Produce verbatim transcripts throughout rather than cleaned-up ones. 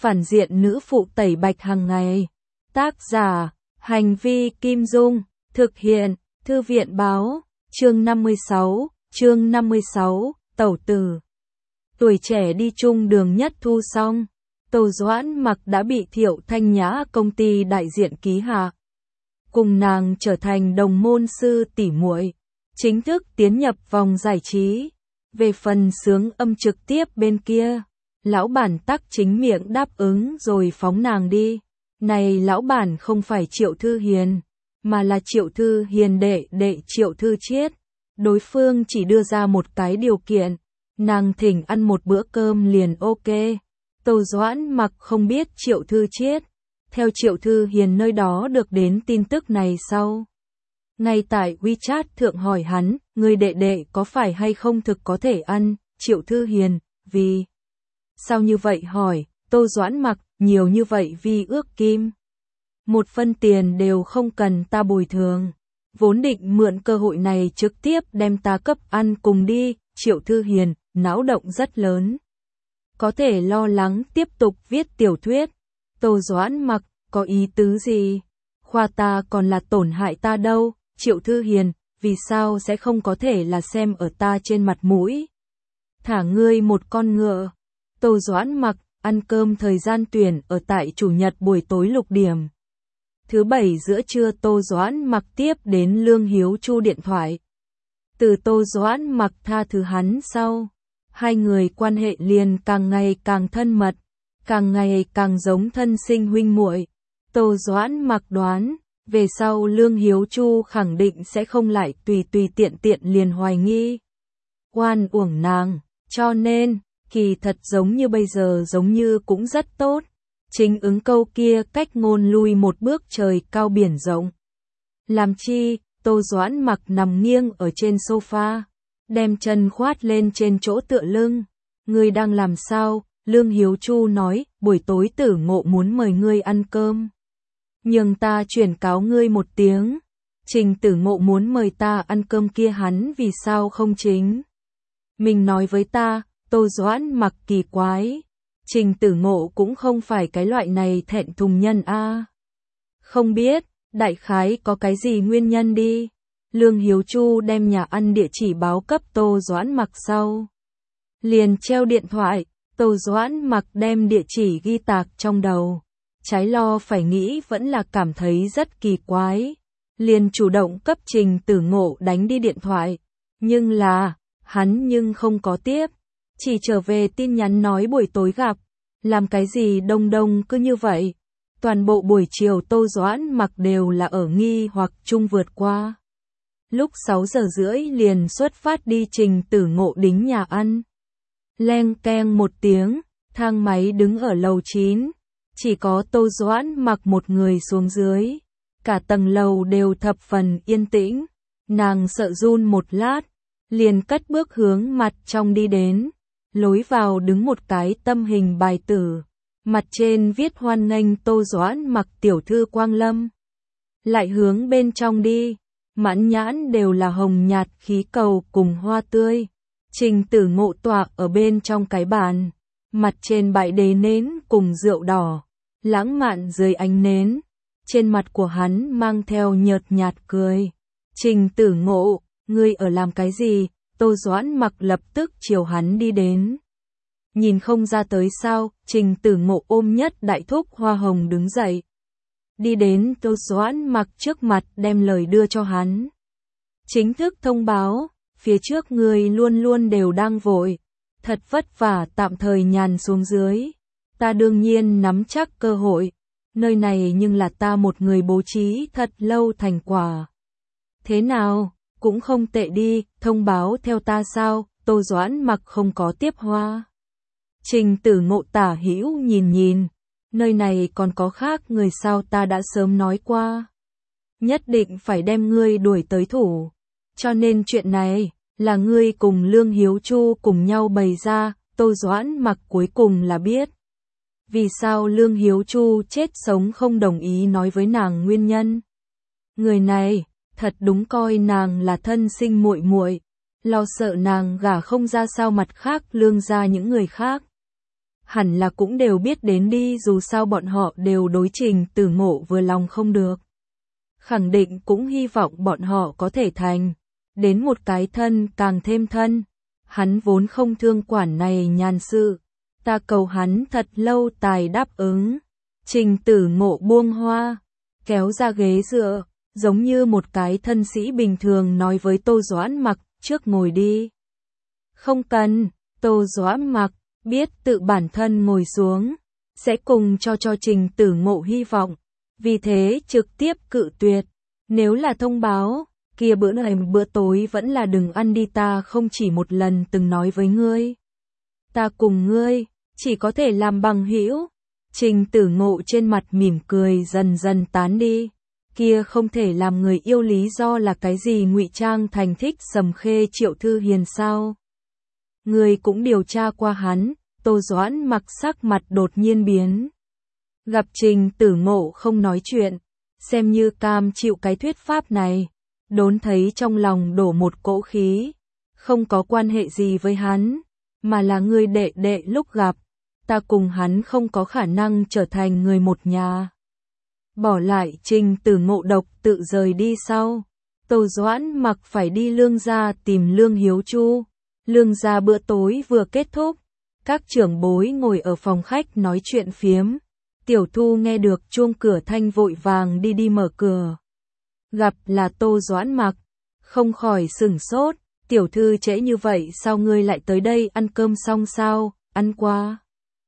phản diện nữ phụ tẩy bạch hàng ngày. Tác giả, Hành vi Kim Dung, thực hiện, Thư viện Báo, chương năm mươi sáu, chương năm mươi sáu, Tẩu Tử. Tuổi trẻ đi chung đường nhất thu xong, Tô Doãn Mặc đã bị Thiệu Thanh Nhã công ty đại diện ký hạ. Cùng nàng trở thành đồng môn sư tỷ muội, chính thức tiến nhập vòng giải trí. Về phần sướng âm trực tiếp bên kia, lão bản tắc chính miệng đáp ứng rồi phóng nàng đi. Này lão bản không phải Triệu Thư Hiền, mà là Triệu Thư Hiền đệ đệ Triệu Thư Chiết. Đối phương chỉ đưa ra một cái điều kiện, nàng thỉnh ăn một bữa cơm liền ok. Tô Doãn Mặc không biết Triệu Thư Chiết, theo Triệu Thư Hiền nơi đó được đến tin tức này sau. Ngay tại WeChat thượng hỏi hắn, người đệ đệ có phải hay không thực có thể ăn, Triệu Thư Hiền, vì sao như vậy hỏi, Tô Doãn Mặc, nhiều như vậy vì ước kim. Một phân tiền đều không cần ta bồi thường, vốn định mượn cơ hội này trực tiếp đem ta cấp ăn cùng đi, Triệu Thư Hiền, não động rất lớn. Có thể lo lắng tiếp tục viết tiểu thuyết. Tô Doãn Mặc, có ý tứ gì? Khoa ta còn là tổn hại ta đâu, Triệu Thư Hiền, vì sao sẽ không có thể là xem ở ta trên mặt mũi? Thả ngươi một con ngựa. Tô Doãn Mặc, ăn cơm thời gian tuyển ở tại chủ nhật buổi tối lục điểm. Thứ bảy giữa trưa Tô Doãn Mặc tiếp đến Lương Hiếu Chu điện thoại. Từ Tô Doãn Mặc tha thứ hắn sau, hai người quan hệ liền càng ngày càng thân mật, càng ngày càng giống thân sinh huynh muội. Tô Doãn Mặc đoán, về sau Lương Hiếu Chu khẳng định sẽ không lại tùy tùy tiện tiện liền hoài nghi. Oan uổng nàng, cho nên, kỳ thật giống như bây giờ giống như cũng rất tốt. Chính ứng câu kia cách ngôn lui một bước trời cao biển rộng. Làm chi, Tô Doãn Mặc nằm nghiêng ở trên sofa, đem chân khoát lên trên chỗ tựa lưng. Ngươi đang làm sao? Lương Hiếu Chu nói, buổi tối Tử Ngộ muốn mời ngươi ăn cơm. Nhưng ta chuyển cáo ngươi một tiếng. Trình Tử Ngộ muốn mời ta ăn cơm kia hắn vì sao không chính? Mình nói với ta, Tô Doãn Mặc kỳ quái. Trình Tử Ngộ cũng không phải cái loại này thẹn thùng nhân a. À. Không biết, đại khái có cái gì nguyên nhân đi. Lương Hiếu Chu đem nhà ăn địa chỉ báo cấp Tô Doãn Mặc sau. Liền treo điện thoại, Tô Doãn Mặc đem địa chỉ ghi tạc trong đầu. Trái lo phải nghĩ vẫn là cảm thấy rất kỳ quái. Liền chủ động cấp Trình Tử Ngộ đánh đi điện thoại. Nhưng là, hắn nhưng không có tiếp. Chỉ trở về tin nhắn nói buổi tối gặp. Làm cái gì đông đông cứ như vậy. Toàn bộ buổi chiều Tô Doãn Mặc đều là ở nghi hoặc chung vượt qua. Lúc sáu giờ rưỡi liền xuất phát đi Trình Tử Ngộ đính nhà ăn. Leng keng một tiếng, thang máy đứng ở lầu chín. Chỉ có Tô Doãn Mặc một người xuống dưới. Cả tầng lầu đều thập phần yên tĩnh. Nàng sợ run một lát, liền cất bước hướng mặt trong đi đến. Lối vào đứng một cái tâm hình bài tử. Mặt trên viết hoan nghênh Tô Doãn Mặc tiểu thư quang lâm. Lại hướng bên trong đi. Mãn nhãn đều là hồng nhạt khí cầu cùng hoa tươi. Trình Tử Ngộ tọa ở bên trong cái bàn. Mặt trên bãi đế nến cùng rượu đỏ. Lãng mạn dưới ánh nến. Trên mặt của hắn mang theo nhợt nhạt cười. Trình Tử Ngộ, ngươi ở làm cái gì? Tô Doãn Mặc lập tức chiều hắn đi đến. Nhìn không ra tới sao, Trình Tử Ngộ ôm nhất đại thúc hoa hồng đứng dậy. Đi đến Tô Doãn Mặc trước mặt đem lời đưa cho hắn. Chính thức thông báo, phía trước người luôn luôn đều đang vội. Thật vất vả tạm thời nhàn xuống dưới. Ta đương nhiên nắm chắc cơ hội. Nơi này nhưng là ta một người bố trí thật lâu thành quả. Thế nào, cũng không tệ đi, thông báo theo ta sao? Tô Doãn Mặc không có tiếp hoa. Trình Tử Ngộ tả hữu nhìn nhìn. Nơi này còn có khác người sao ta đã sớm nói qua. Nhất định phải đem ngươi đuổi tới thủ. Cho nên chuyện này, là ngươi cùng Lương Hiếu Chu cùng nhau bày ra, Tô Doãn Mặc cuối cùng là biết. Vì sao Lương Hiếu Chu chết sống không đồng ý nói với nàng nguyên nhân. Người này, thật đúng coi nàng là thân sinh muội muội, lo sợ nàng gả không ra sao mặt khác Lương ra những người khác. hẳn là cũng đều biết đến đi, dù sao bọn họ đều đối Trình Tử Ngộ vừa lòng không được. Khẳng định cũng hy vọng bọn họ có thể thành đến một cái thân càng thêm thân. Hắn vốn không thương quản này nhàn sự, ta cầu hắn thật lâu tài đáp ứng. Trình Tử Ngộ buông hoa, kéo ra ghế dựa, giống như một cái thân sĩ bình thường nói với Tô Doãn Mặc, trước ngồi đi. Không cần, Tô Doãn Mặc biết tự bản thân ngồi xuống, sẽ cùng cho cho Trình Tử Ngộ hy vọng, vì thế trực tiếp cự tuyệt. Nếu là thông báo, kia bữa này bữa tối vẫn là đừng ăn đi, ta không chỉ một lần từng nói với ngươi. Ta cùng ngươi, chỉ có thể làm bằng hữu. Trình Tử Ngộ trên mặt mỉm cười dần dần tán đi. Kia không thể làm người yêu lý do là cái gì, ngụy trang thành thích Sầm Khê Triệu Thư Hiền sao? Ngươi cũng điều tra qua hắn. Tô Doãn Mặc sắc mặt đột nhiên biến. Gặp Trình Tử Ngộ không nói chuyện, xem như cam chịu cái thuyết pháp này, đốn thấy trong lòng đổ một cỗ khí, không có quan hệ gì với hắn, mà là người đệ đệ lúc gặp, ta cùng hắn không có khả năng trở thành người một nhà. Bỏ lại Trình Tử Ngộ độc tự rời đi sau, Tô Doãn Mặc phải đi Lương gia tìm Lương Hiếu Chu. Lương gia bữa tối vừa kết thúc, các trưởng bối ngồi ở phòng khách nói chuyện phiếm. Tiểu Thu nghe được chuông cửa thanh vội vàng đi đi mở cửa. Gặp là Tô Doãn Mặc, không khỏi sửng sốt. Tiểu thư trễ như vậy sao ngươi lại tới đây, ăn cơm xong sao? Ăn qua.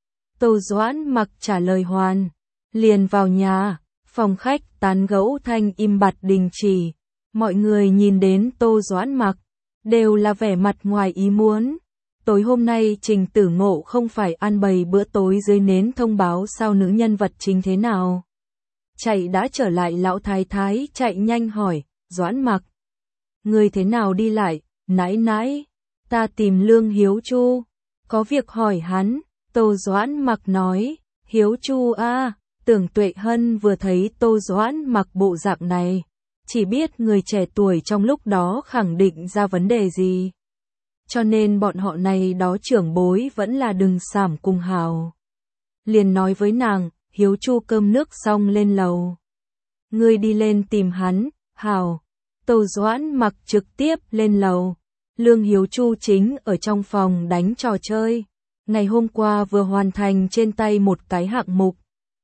Tô Doãn Mặc trả lời hoàn, liền vào nhà. Phòng khách tán gẫu thanh im bặt đình chỉ. Mọi người nhìn đến Tô Doãn Mặc, đều là vẻ mặt ngoài ý muốn. Tối hôm nay Trình Tử Ngộ không phải ăn bày bữa tối dưới nến thông báo sao, nữ nhân vật chính thế nào? Chạy đã trở lại, lão thái thái chạy nhanh hỏi, Doãn Mặc, người thế nào đi lại? Nãi nãi, ta tìm Lương Hiếu Chu, có việc hỏi hắn. Tô Doãn Mặc nói, Hiếu Chu a. Tưởng Tuệ Hân vừa thấy Tô Doãn Mặc bộ dạng này, chỉ biết người trẻ tuổi trong lúc đó khẳng định ra vấn đề gì. Cho nên bọn họ này đó trưởng bối vẫn là đừng xảm cùng hào. Liền nói với nàng, Hiếu Chu cơm nước xong lên lầu. Ngươi đi lên tìm hắn, hào. Tô Doãn Mặc trực tiếp lên lầu. Lương Hiếu Chu chính ở trong phòng đánh trò chơi. Ngày hôm qua vừa hoàn thành trên tay một cái hạng mục.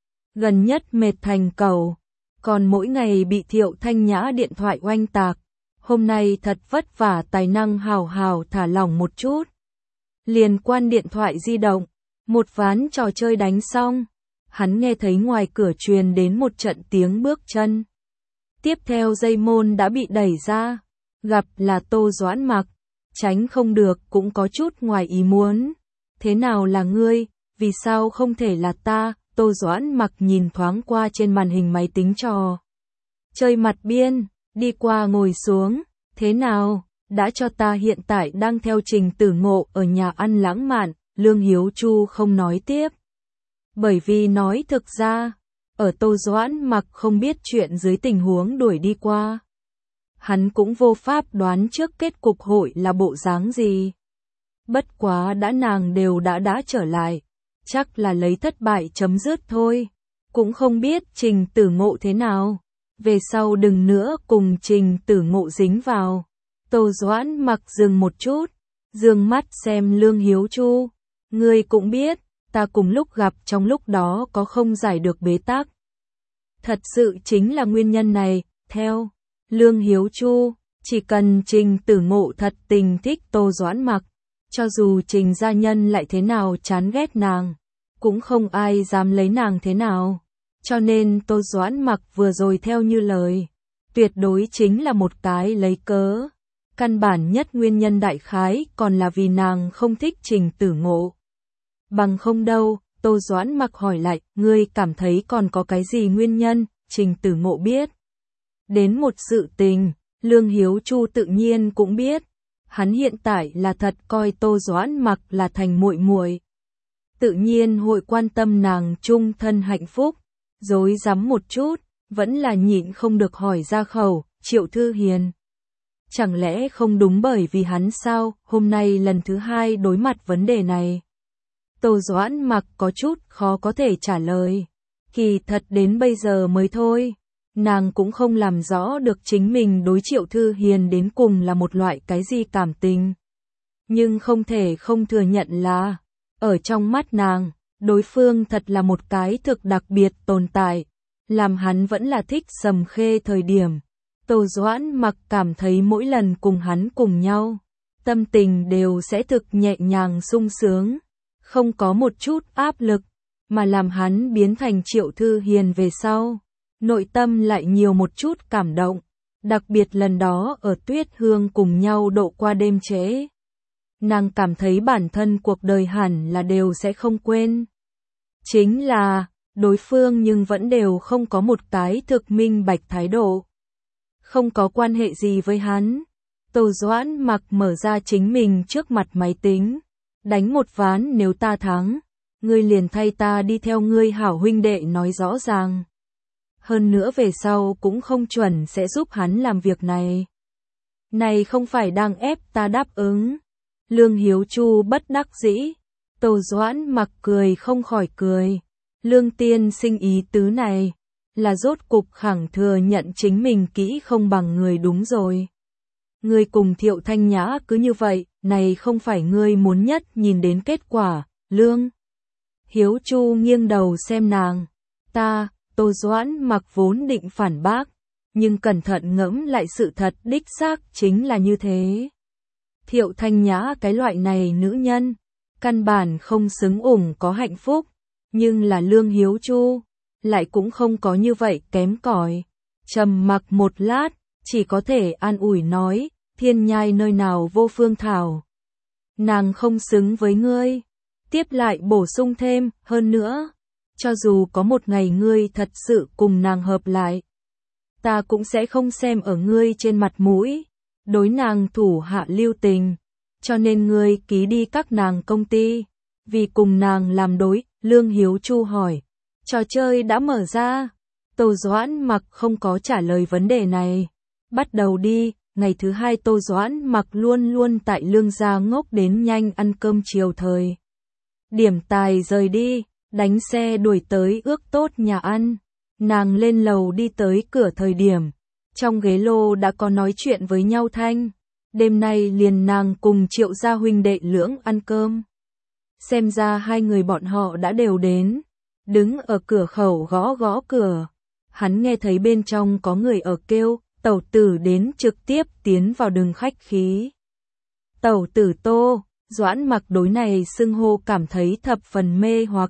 Gần nhất mệt thành cầu. Còn mỗi ngày bị Thiệu Thanh Nhã điện thoại oanh tạc. Hôm nay thật vất vả tài năng hào hào thả lỏng một chút. Liền quan điện thoại di động, một ván trò chơi đánh xong, hắn nghe thấy ngoài cửa truyền đến một trận tiếng bước chân. Tiếp theo dây môn đã bị đẩy ra, gặp là Tô Doãn Mặc, tránh không được cũng có chút ngoài ý muốn. Thế nào là ngươi, vì sao không thể là ta? Tô Doãn Mặc nhìn thoáng qua trên màn hình máy tính trò chơi mặt biên. Đi qua ngồi xuống, thế nào, đã cho ta hiện tại đang theo Trình Tử Ngộ ở nhà ăn lãng mạn. Lương Hiếu Chu không nói tiếp. Bởi vì nói thực ra, ở Tô Doãn Mặc không biết chuyện dưới tình huống đuổi đi qua. Hắn cũng vô pháp đoán trước kết cục hội là bộ dáng gì. Bất quá đã nàng đều đã đã trở lại, chắc là lấy thất bại chấm dứt thôi. Cũng không biết Trình Tử Ngộ thế nào. Về sau đừng nữa cùng Trình Tử Ngộ dính vào. Tô Doãn Mặc dừng một chút, dương mắt xem Lương Hiếu Chu. Ngươi cũng biết, ta cùng lúc gặp trong lúc đó có không giải được bế tắc. Thật sự chính là nguyên nhân này, theo Lương Hiếu Chu, chỉ cần Trình Tử Ngộ thật tình thích Tô Doãn Mặc, cho dù Trình gia nhân lại thế nào chán ghét nàng, cũng không ai dám lấy nàng thế nào. Cho nên Tô Doãn Mặc vừa rồi theo như lời, tuyệt đối chính là một cái lấy cớ. Căn bản nhất nguyên nhân đại khái còn là vì nàng không thích Trình Tử Ngộ. Bằng không đâu, Tô Doãn Mặc hỏi lại, ngươi cảm thấy còn có cái gì nguyên nhân? Trình Tử Ngộ biết đến một sự tình, Lương Hiếu Chu tự nhiên cũng biết. Hắn hiện tại là thật coi Tô Doãn Mặc là thành muội muội, tự nhiên hội quan tâm nàng chung thân hạnh phúc. Dối rắm một chút, vẫn là nhịn không được hỏi ra khẩu, Triệu Thư Hiền. Chẳng lẽ không đúng bởi vì hắn sao, hôm nay lần thứ hai đối mặt vấn đề này. Tô Doãn Mặc có chút khó có thể trả lời. Kỳ thật đến bây giờ mới thôi, nàng cũng không làm rõ được chính mình đối Triệu Thư Hiền đến cùng là một loại cái gì cảm tình. Nhưng không thể không thừa nhận là, ở trong mắt nàng, đối phương thật là một cái thực đặc biệt tồn tại, làm hắn vẫn là thích Sầm Khê thời điểm. Tô Doãn Mặc cảm thấy mỗi lần cùng hắn cùng nhau, tâm tình đều sẽ thực nhẹ nhàng sung sướng, không có một chút áp lực, mà làm hắn biến thành Triệu Thư Hiền về sau, nội tâm lại nhiều một chút cảm động, đặc biệt lần đó ở Tuyết Hương cùng nhau độ qua đêm trễ. Nàng cảm thấy bản thân cuộc đời hẳn là đều sẽ không quên. Chính là, đối phương nhưng vẫn đều không có một cái thực minh bạch thái độ. Không có quan hệ gì với hắn. Tô Doãn Mặc mở ra chính mình trước mặt máy tính. Đánh một ván nếu ta thắng, ngươi liền thay ta đi theo ngươi hảo huynh đệ nói rõ ràng. Hơn nữa về sau cũng không chuẩn sẽ giúp hắn làm việc này. Này không phải đang ép ta đáp ứng. Lương Hiếu Chu bất đắc dĩ. Tô Doãn Mặc cười không khỏi cười. Lương tiên sinh ý tứ này, là rốt cục khẳng thừa nhận chính mình kỹ không bằng người đúng rồi. Ngươi cùng Thiệu Thanh Nhã cứ như vậy, này không phải ngươi muốn nhất nhìn đến kết quả, Lương. Hiếu Chu nghiêng đầu xem nàng. Ta, Tô Doãn Mặc vốn định phản bác, nhưng cẩn thận ngẫm lại sự thật đích xác chính là như thế. Thiệu Thanh Nhã cái loại này nữ nhân, căn bản không xứng ủng có hạnh phúc, nhưng là Lương Hiếu Chu, lại cũng không có như vậy kém cỏi. Trầm mặc một lát, chỉ có thể an ủi nói, thiên nhai nơi nào vô phương thảo. Nàng không xứng với ngươi. Tiếp lại bổ sung thêm, hơn nữa, cho dù có một ngày ngươi thật sự cùng nàng hợp lại, ta cũng sẽ không xem ở ngươi trên mặt mũi, đối nàng thủ hạ lưu tình, cho nên ngươi ký đi các nàng công ty, vì cùng nàng làm đối. Lương Hiếu Chu hỏi, trò chơi đã mở ra. Tô Doãn Mặc không có trả lời vấn đề này. Bắt đầu đi. Ngày thứ hai Tô Doãn Mặc luôn luôn tại Lương gia ngốc đến nhanh ăn cơm chiều thời. Điểm tài rời đi, đánh xe đuổi tới ước tốt nhà ăn. Nàng lên lầu đi tới cửa thời điểm, trong ghế lô đã có nói chuyện với nhau thanh. Đêm nay liền nàng cùng Triệu gia huynh đệ lưỡng ăn cơm. Xem ra hai người bọn họ đã đều đến. Đứng ở cửa khẩu gõ gõ cửa. Hắn nghe thấy bên trong có người ở kêu, tẩu tử đến trực tiếp tiến vào đừng khách khí. Tẩu tử Tô, Doãn Mặc đối này xưng hô cảm thấy thập phần mê hoặc.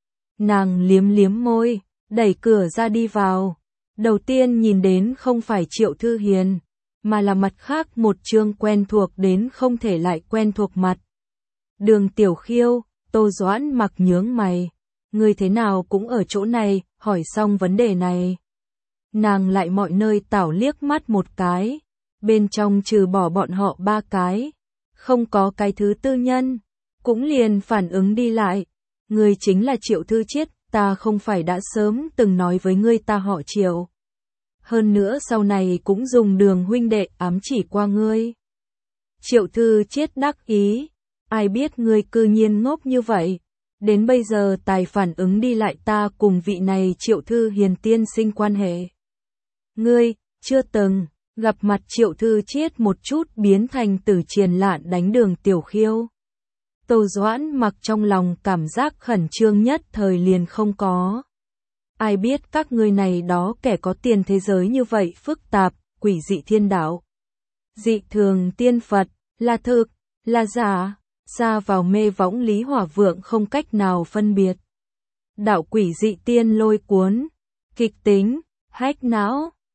Nàng liếm liếm môi, đẩy cửa ra đi vào. Đầu tiên nhìn đến không phải Triệu Thư Hiền, mà là mặt khác một chương quen thuộc đến không thể lại quen thuộc mặt. Đường Tiểu Khiêu. Tô Doãn Mặc nhướng mày. Người thế nào cũng ở chỗ này, hỏi xong vấn đề này. Nàng lại mọi nơi tảo liếc mắt một cái. Bên trong trừ bỏ bọn họ ba cái. Không có cái thứ tư nhân. Cũng liền phản ứng đi lại. Người chính là Triệu Thư Chiết, ta không phải đã sớm từng nói với ngươi ta họ Triệu. Hơn nữa sau này cũng dùng Đường huynh đệ ám chỉ qua ngươi. Triệu Thư Chiết đắc ý. Ai biết ngươi cư nhiên ngốc như vậy, đến bây giờ tài phản ứng đi lại ta cùng vị này Triệu Thư Hiền tiên sinh quan hệ. Ngươi, chưa từng, gặp mặt Triệu Thư Chiết một chút biến thành tử triền lạn đánh Đường Tiểu Khiêu. Tô Doãn Mặc trong lòng cảm giác khẩn trương nhất thời liền không có. Ai biết các ngươi này đó kẻ có tiền thế giới như vậy phức tạp, quỷ dị thiên đạo. Dị thường tiên Phật, là thực, là giả. Ra vào mê võng Lý Hỏa Vượng không cách nào phân biệt. Đạo quỷ dị tiên lôi cuốn, kịch tính, hách não,